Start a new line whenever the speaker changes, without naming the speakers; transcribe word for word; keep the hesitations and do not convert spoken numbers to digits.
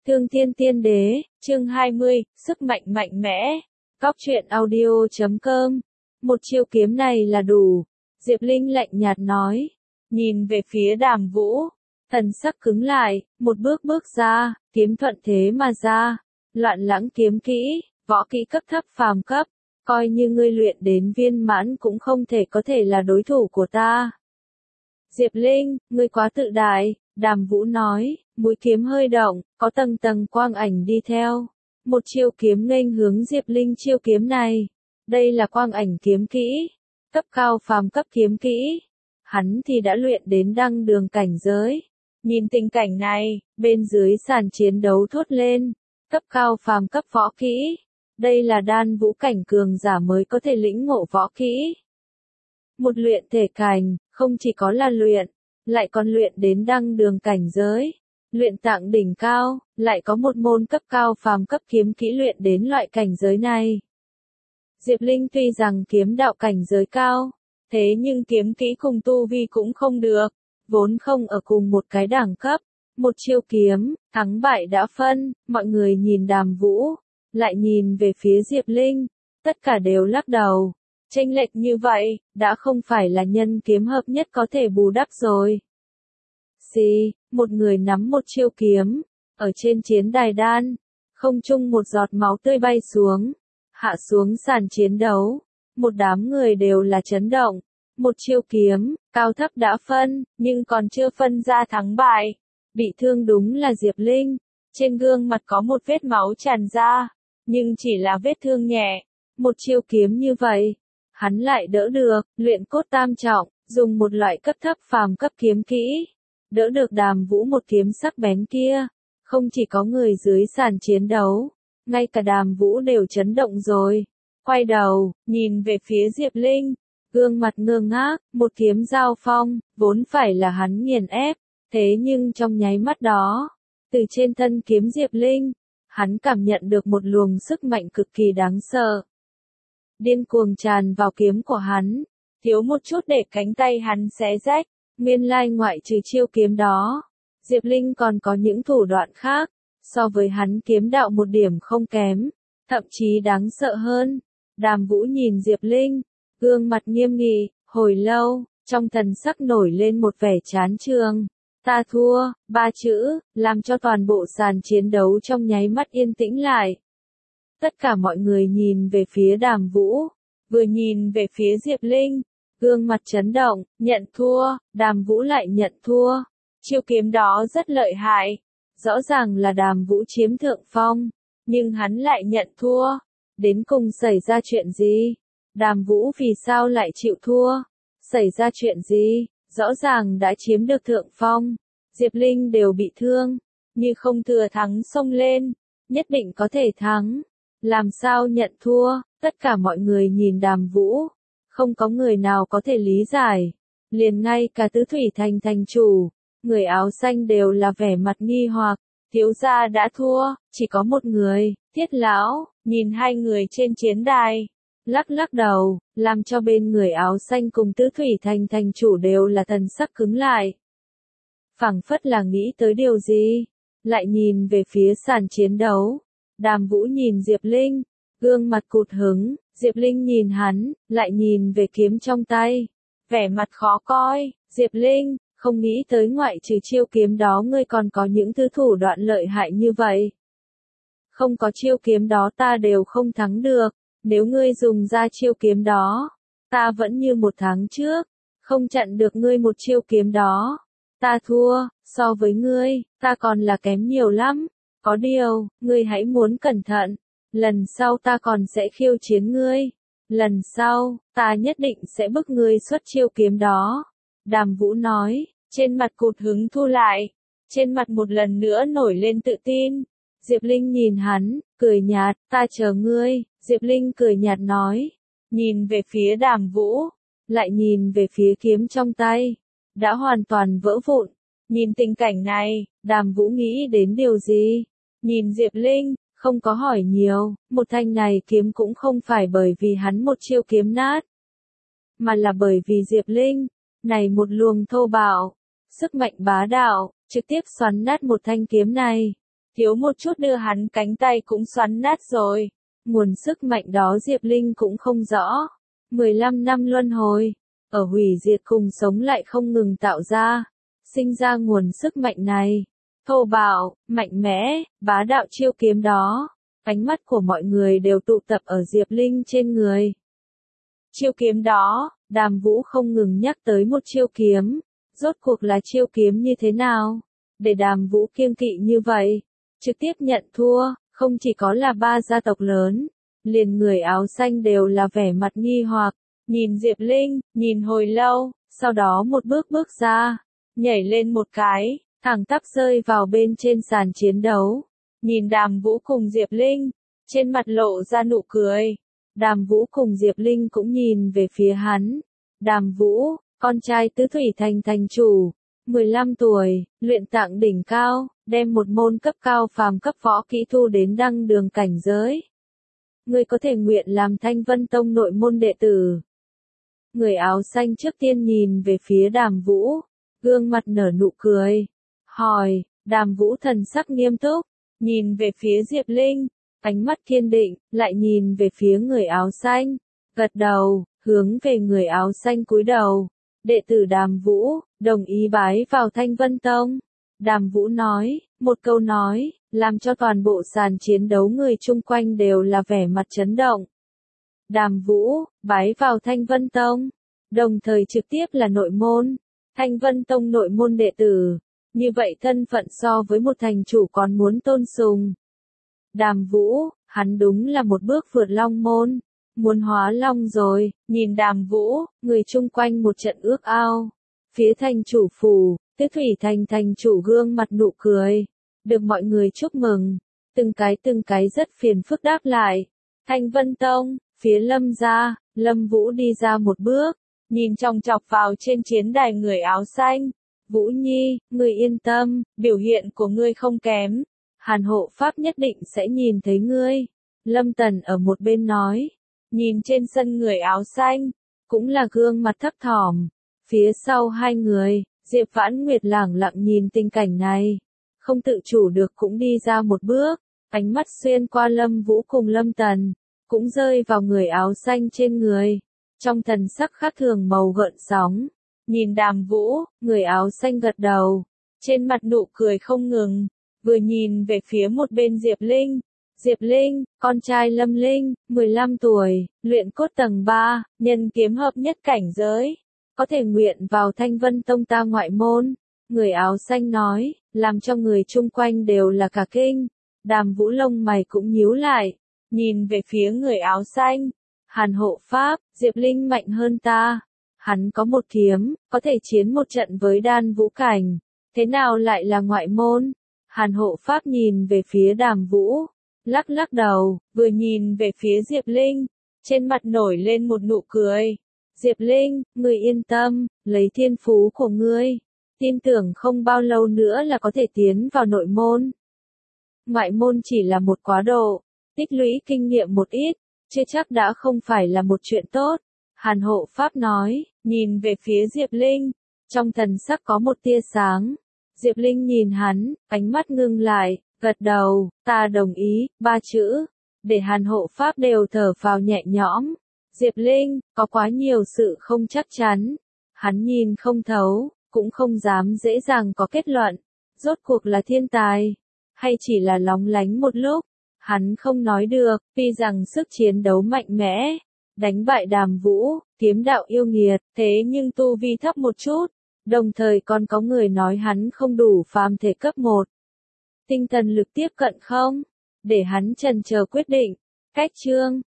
Thương Thiên Tiên Đế, chương hai mươi, sức mạnh mạnh mẽ. Cóc truyện audio chấm com. Một chiêu kiếm này là đủ. Diệp Linh lạnh nhạt nói. Nhìn về phía Đàm Vũ. Thần sắc cứng lại, một bước bước ra, kiếm thuận thế mà ra. Loạn lãng kiếm kỹ, võ kỹ cấp thấp phàm cấp. Coi như ngươi luyện đến viên mãn cũng không thể có thể là đối thủ của ta. Diệp Linh, ngươi quá tự đại, Đàm Vũ nói, mũi kiếm hơi động, có tầng tầng quang ảnh đi theo. Một chiêu kiếm nghênh hướng Diệp Linh chiêu kiếm này. Đây là quang ảnh kiếm kỹ, cấp cao phàm cấp kiếm kỹ. Hắn thì đã luyện đến đăng đường cảnh giới. Nhìn tình cảnh này, bên dưới sàn chiến đấu thốt lên, cấp cao phàm cấp võ kỹ. Đây là đan vũ cảnh cường giả mới có thể lĩnh ngộ võ kỹ. Một luyện thể cảnh, không chỉ có là luyện, lại còn luyện đến đăng đường cảnh giới. Luyện tạng đỉnh cao, lại có một môn cấp cao phàm cấp kiếm kỹ luyện đến loại cảnh giới này. Diệp Linh tuy rằng kiếm đạo cảnh giới cao, thế nhưng kiếm kỹ cùng tu vi cũng không được, vốn không ở cùng một cái đẳng cấp. Một chiêu kiếm, thắng bại đã phân, mọi người nhìn Đàm Vũ, lại nhìn về phía Diệp Linh, tất cả đều lắc đầu. Chênh lệch như vậy, đã không phải là nhân kiếm hợp nhất có thể bù đắp rồi. Xì, một người nắm một chiêu kiếm, ở trên chiến đài đan, không trung một giọt máu tươi bay xuống, hạ xuống sàn chiến đấu, một đám người đều là chấn động. Một chiêu kiếm, cao thấp đã phân, nhưng còn chưa phân ra thắng bại. Bị thương đúng là Diệp Linh, trên gương mặt có một vết máu tràn ra, nhưng chỉ là vết thương nhẹ. Một chiêu kiếm như vậy, hắn lại đỡ được, luyện cốt tam trọng, dùng một loại cấp thấp phàm cấp kiếm kỹ, đỡ được Đàm Vũ một kiếm sắc bén kia. Không chỉ có người dưới sàn chiến đấu, ngay cả Đàm Vũ đều chấn động rồi. Quay đầu, nhìn về phía Diệp Linh, gương mặt ngơ ngác, một kiếm giao phong, vốn phải là hắn nghiền ép, thế nhưng trong nháy mắt đó, từ trên thân kiếm Diệp Linh, hắn cảm nhận được một luồng sức mạnh cực kỳ đáng sợ. Điên cuồng tràn vào kiếm của hắn, thiếu một chút để cánh tay hắn xé rách. Nguyên lai ngoại trừ chiêu kiếm đó, Diệp Linh còn có những thủ đoạn khác, so với hắn kiếm đạo một điểm không kém, thậm chí đáng sợ hơn. Đàm Vũ nhìn Diệp Linh, gương mặt nghiêm nghị, hồi lâu, trong thần sắc nổi lên một vẻ chán chường. Ta thua, ba chữ, làm cho toàn bộ sàn chiến đấu trong nháy mắt yên tĩnh lại. Tất cả mọi người nhìn về phía Đàm Vũ, vừa nhìn về phía Diệp Linh, gương mặt chấn động, nhận thua. Đàm Vũ lại nhận thua. Chiêu kiếm đó rất lợi hại, rõ ràng là Đàm Vũ chiếm thượng phong, nhưng hắn lại nhận thua. Đến cùng xảy ra chuyện gì? Đàm Vũ vì sao lại chịu thua? Xảy ra chuyện gì? Rõ ràng đã chiếm được thượng phong, Diệp Linh đều bị thương, như không thừa thắng xông lên, nhất định có thể thắng. Làm sao nhận thua? Tất cả mọi người nhìn Đàm Vũ, không có người nào có thể lý giải. Liền ngay cả Tứ Thủy Thành thành chủ, người áo xanh đều là vẻ mặt nghi hoặc. Thiếu gia đã thua, chỉ có một người, Thiết lão, nhìn hai người trên chiến đài, lắc lắc đầu, làm cho bên người áo xanh cùng Tứ Thủy Thành thành chủ đều là thần sắc cứng lại. Phảng phất là nghĩ tới điều gì, lại nhìn về phía sàn chiến đấu. Đàm Vũ nhìn Diệp Linh, gương mặt cụt hứng. Diệp Linh nhìn hắn, lại nhìn về kiếm trong tay, vẻ mặt khó coi. Diệp Linh, không nghĩ tới ngoại trừ chiêu kiếm đó ngươi còn có những thứ thủ đoạn lợi hại như vậy. Không có chiêu kiếm đó ta đều không thắng được, nếu ngươi dùng ra chiêu kiếm đó, ta vẫn như một tháng trước, không chặn được ngươi một chiêu kiếm đó. Ta thua, so với ngươi, ta còn là kém nhiều lắm. Có điều, ngươi hãy muốn cẩn thận, lần sau ta còn sẽ khiêu chiến ngươi. Lần sau, ta nhất định sẽ bức ngươi xuất chiêu kiếm đó. Đàm Vũ nói, trên mặt cụt hứng thu lại, trên mặt một lần nữa nổi lên tự tin. Diệp Linh nhìn hắn, cười nhạt, ta chờ ngươi. Diệp Linh cười nhạt nói, nhìn về phía Đàm Vũ, lại nhìn về phía kiếm trong tay, đã hoàn toàn vỡ vụn. Nhìn tình cảnh này, Đàm Vũ nghĩ đến điều gì? Nhìn Diệp Linh, không có hỏi nhiều, một thanh này kiếm cũng không phải bởi vì hắn một chiêu kiếm nát, mà là bởi vì Diệp Linh, này một luồng thô bạo, sức mạnh bá đạo, trực tiếp xoắn nát một thanh kiếm này. thiếu một chút đưa hắn cánh tay cũng xoắn nát rồi. Nguồn sức mạnh đó Diệp Linh cũng không rõ. mười lăm năm luân hồi, ở hủy diệt cùng sống lại không ngừng tạo ra, sinh ra nguồn sức mạnh này. Thô bạo, mạnh mẽ, bá đạo chiêu kiếm đó. Ánh mắt của mọi người đều tụ tập ở Diệp Linh trên người. Chiêu kiếm đó, Đàm Vũ không ngừng nhắc tới một chiêu kiếm. Rốt cuộc là chiêu kiếm như thế nào? Để Đàm Vũ kiêng kỵ như vậy, trực tiếp nhận thua, không chỉ có là ba gia tộc lớn, liền người áo xanh đều là vẻ mặt nghi hoặc, nhìn Diệp Linh, nhìn hồi lâu, sau đó một bước bước ra, nhảy lên một cái, thẳng tắp rơi vào bên trên sàn chiến đấu. Nhìn Đàm Vũ cùng Diệp Linh, trên mặt lộ ra nụ cười. Đàm Vũ cùng Diệp Linh cũng nhìn về phía hắn. Đàm Vũ, con trai Tứ Thủy Thành thành chủ, mười lăm tuổi, luyện tạng đỉnh cao, đem một môn cấp cao phàm cấp võ kỹ thu đến đăng đường cảnh giới. Ngươi có thể nguyện làm Thanh Vân Tông nội môn đệ tử. Người áo xanh trước tiên nhìn về phía Đàm Vũ, gương mặt nở nụ cười, hỏi. Đàm Vũ thần sắc nghiêm túc, nhìn về phía Diệp Linh, ánh mắt kiên định, lại nhìn về phía người áo xanh, gật đầu, hướng về người áo xanh cúi đầu. Đệ tử Đàm Vũ, đồng ý bái vào Thanh Vân Tông. Đàm Vũ nói, một câu nói, làm cho toàn bộ sàn chiến đấu người chung quanh đều là vẻ mặt chấn động. Đàm Vũ, bái vào Thanh Vân Tông, đồng thời trực tiếp là nội môn, Thanh Vân Tông nội môn đệ tử, như vậy thân phận so với một thành chủ còn muốn tôn sùng. Đàm Vũ, hắn đúng là một bước vượt long môn, muốn hóa long rồi. Nhìn Đàm Vũ, người chung quanh một trận ước ao. Phía thành chủ phủ, Tứ Thủy Thành thành chủ gương mặt nụ cười, được mọi người chúc mừng, từng cái từng cái rất phiền phức đáp lại. Thanh Vân Tông, phía Lâm gia, Lâm Vũ đi ra một bước, nhìn chòng chọc vào trên chiến đài người áo xanh. Vũ Nhi, ngươi yên tâm, biểu hiện của ngươi không kém. Hàn hộ pháp nhất định sẽ nhìn thấy ngươi. Lâm Tần ở một bên nói, nhìn trên sân người áo xanh, cũng là gương mặt thấp thỏm. Phía sau hai người, Diệp Vãn Nguyệt lẳng lặng nhìn tình cảnh này, không tự chủ được cũng đi ra một bước, ánh mắt xuyên qua Lâm Vũ cùng Lâm Tần, cũng rơi vào người áo xanh trên người. Trong thần sắc khác thường màu gợn sóng, nhìn Đàm Vũ, người áo xanh gật đầu, trên mặt nụ cười không ngừng, vừa nhìn về phía một bên Diệp Linh. Diệp Linh, con trai Lâm Linh, mười lăm tuổi, luyện cốt tầng ba, nhân kiếm hợp nhất cảnh giới, có thể nguyện vào Thanh Vân Tông ta ngoại môn. Người áo xanh nói, làm cho người chung quanh đều là cả kinh. Đàm Vũ lông mày cũng nhíu lại, nhìn về phía người áo xanh. Hàn hộ pháp, Diệp Linh mạnh hơn ta. Hắn có một kiếm, có thể chiến một trận với đan vũ cảnh. Thế nào lại là ngoại môn? Hàn hộ pháp nhìn về phía Đàm Vũ, lắc lắc đầu, vừa nhìn về phía Diệp Linh, trên mặt nổi lên một nụ cười. Diệp Linh, ngươi yên tâm, lấy thiên phú của ngươi, tin tưởng không bao lâu nữa là có thể tiến vào nội môn. Ngoại môn chỉ là một quá độ, tích lũy kinh nghiệm một ít, chưa chắc đã không phải là một chuyện tốt. Hàn hộ pháp nói, nhìn về phía Diệp Linh, trong thần sắc có một tia sáng. Diệp Linh nhìn hắn, ánh mắt ngưng lại, gật đầu, ta đồng ý, ba chữ, để Hàn hộ pháp đều thở phào nhẹ nhõm. Diệp Linh, có quá nhiều sự không chắc chắn. Hắn nhìn không thấu, cũng không dám dễ dàng có kết luận. Rốt cuộc là thiên tài, hay chỉ là lóng lánh một lúc. Hắn không nói được, tuy rằng sức chiến đấu mạnh mẽ, đánh bại Đàm Vũ, kiếm đạo yêu nghiệt, thế nhưng tu vi thấp một chút. Đồng thời còn có người nói hắn không đủ phàm thể cấp một. Tinh thần lực tiếp cận không? Để hắn chần chờ quyết định. Cách chương